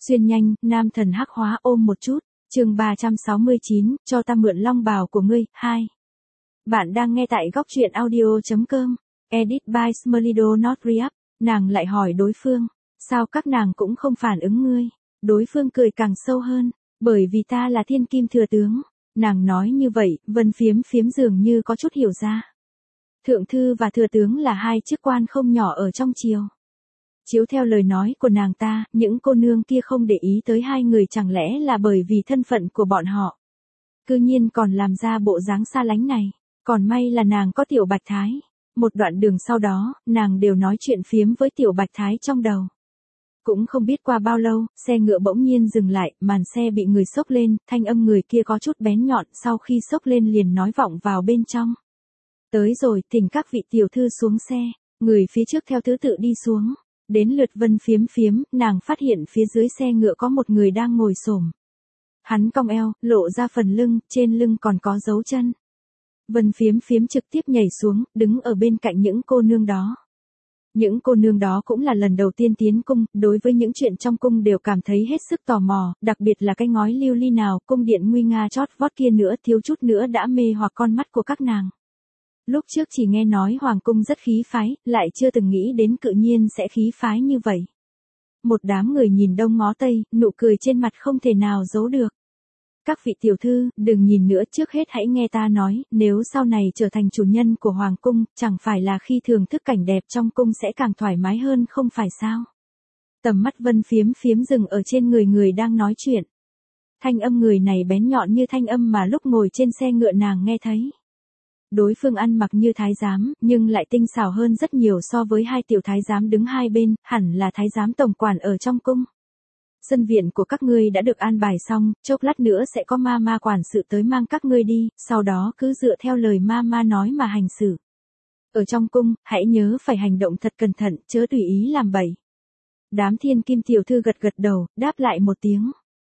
Xuyên nhanh, nam thần hắc hóa ôm một chút. Chương 369, cho ta mượn long bào của ngươi, 2. Bạn đang nghe tại góc truyện audio.com. Edit by Smelido Not Re-up. Nàng lại hỏi đối phương, sao các nàng cũng không phản ứng ngươi? Đối phương cười càng sâu hơn, bởi vì ta là thiên kim thừa tướng. Nàng nói như vậy, Vân Phiếm Phiếm dường như có chút hiểu ra. Thượng thư và thừa tướng là hai chức quan không nhỏ ở trong triều. Chiếu theo lời nói của nàng ta, những cô nương kia không để ý tới hai người chẳng lẽ là bởi vì thân phận của bọn họ. Cư nhiên còn làm ra bộ dáng xa lánh này, còn may là nàng có Tiểu Bạch Thái. Một đoạn đường sau đó, nàng đều nói chuyện phiếm với Tiểu Bạch Thái trong đầu. Cũng không biết qua bao lâu, xe ngựa bỗng nhiên dừng lại, màn xe bị người xốc lên, thanh âm người kia có chút bén nhọn, sau khi xốc lên liền nói vọng vào bên trong. Tới rồi, thỉnh các vị tiểu thư xuống xe, người phía trước theo thứ tự đi xuống. Đến lượt Vân Phiếm Phiếm, nàng phát hiện phía dưới xe ngựa có một người đang ngồi xổm. Hắn cong eo, lộ ra phần lưng, trên lưng còn có dấu chân. Vân Phiếm Phiếm trực tiếp nhảy xuống, đứng ở bên cạnh những cô nương đó. Những cô nương đó cũng là lần đầu tiên tiến cung, đối với những chuyện trong cung đều cảm thấy hết sức tò mò, đặc biệt là cái ngói lưu ly nào, cung điện nguy nga chót vót kia nữa thiếu chút nữa đã mê hoặc con mắt của các nàng. Lúc trước chỉ nghe nói hoàng cung rất khí phái, lại chưa từng nghĩ đến cự nhiên sẽ khí phái như vậy. Một đám người nhìn đông ngó tây, nụ cười trên mặt không thể nào giấu được. Các vị tiểu thư, đừng nhìn nữa, trước hết hãy nghe ta nói, nếu sau này trở thành chủ nhân của hoàng cung, chẳng phải là khi thưởng thức cảnh đẹp trong cung sẽ càng thoải mái hơn không phải sao? Tầm mắt Vân Phiếm Phiếm dừng ở trên người đang nói chuyện. Thanh âm người này bén nhọn như thanh âm mà lúc ngồi trên xe ngựa nàng nghe thấy. Đối phương ăn mặc như thái giám, nhưng lại tinh xảo hơn rất nhiều so với hai tiểu thái giám đứng hai bên, hẳn là thái giám tổng quản ở trong cung. Sân viện của các ngươi đã được an bài xong, chốc lát nữa sẽ có ma quản sự tới mang các ngươi đi, sau đó cứ dựa theo lời ma nói mà hành xử. Ở trong cung, hãy nhớ phải hành động thật cẩn thận, chớ tùy ý làm bậy. Đám thiên kim tiểu thư gật đầu, đáp lại một tiếng.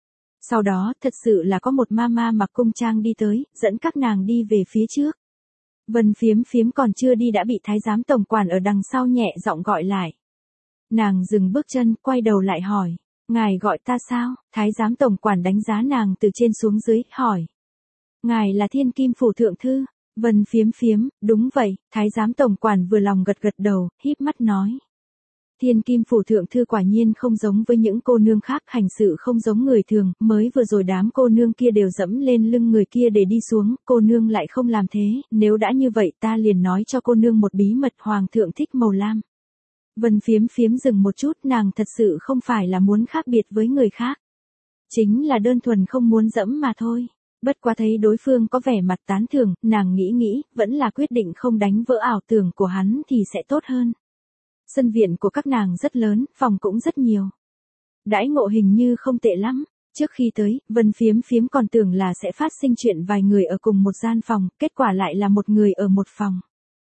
Sau đó, thật sự là có một ma mặc cung trang đi tới, dẫn các nàng đi về phía trước. Vân Phiếm Phiếm còn chưa đi đã bị thái giám tổng quản ở đằng sau nhẹ giọng gọi lại. Nàng dừng bước chân, quay đầu lại hỏi, ngài gọi ta sao? Thái giám tổng quản đánh giá nàng từ trên xuống dưới, hỏi. Ngài là thiên kim phủ thượng thư? Vân Phiếm Phiếm, đúng vậy. Thái giám tổng quản vừa lòng gật đầu, híp mắt nói. Thiên kim phủ thượng thư quả nhiên không giống với những cô nương khác, hành sự không giống người thường, mới vừa rồi đám cô nương kia đều dẫm lên lưng người kia để đi xuống, cô nương lại không làm thế, nếu đã như vậy ta liền nói cho cô nương một bí mật, hoàng thượng thích màu lam. Vân Phiếm Phiếm dừng một chút, nàng thật sự không phải là muốn khác biệt với người khác. Chính là đơn thuần không muốn dẫm mà thôi. Bất quá thấy đối phương có vẻ mặt tán thưởng, nàng nghĩ, vẫn là quyết định không đánh vỡ ảo tưởng của hắn thì sẽ tốt hơn. Sân viện của các nàng rất lớn, phòng cũng rất nhiều. Đãi ngộ hình như không tệ lắm. Trước khi tới, Vân Phiếm Phiếm còn tưởng là sẽ phát sinh chuyện vài người ở cùng một gian phòng, kết quả lại là một người ở một phòng.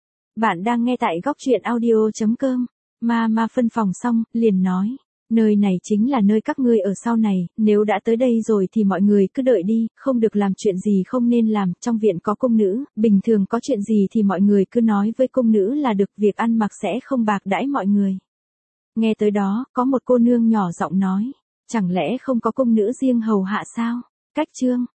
Bạn đang nghe tại góc truyện audio.com. Ma phân phòng xong, liền nói. Nơi này chính là nơi các ngươi ở sau này, nếu đã tới đây rồi thì mọi người cứ đợi đi, không được làm chuyện gì không nên làm, trong viện có cung nữ, bình thường có chuyện gì thì mọi người cứ nói với cung nữ là được, việc ăn mặc sẽ không bạc đãi mọi người. Nghe tới đó, có một cô nương nhỏ giọng nói, chẳng lẽ không có cung nữ riêng hầu hạ sao? Cách chương.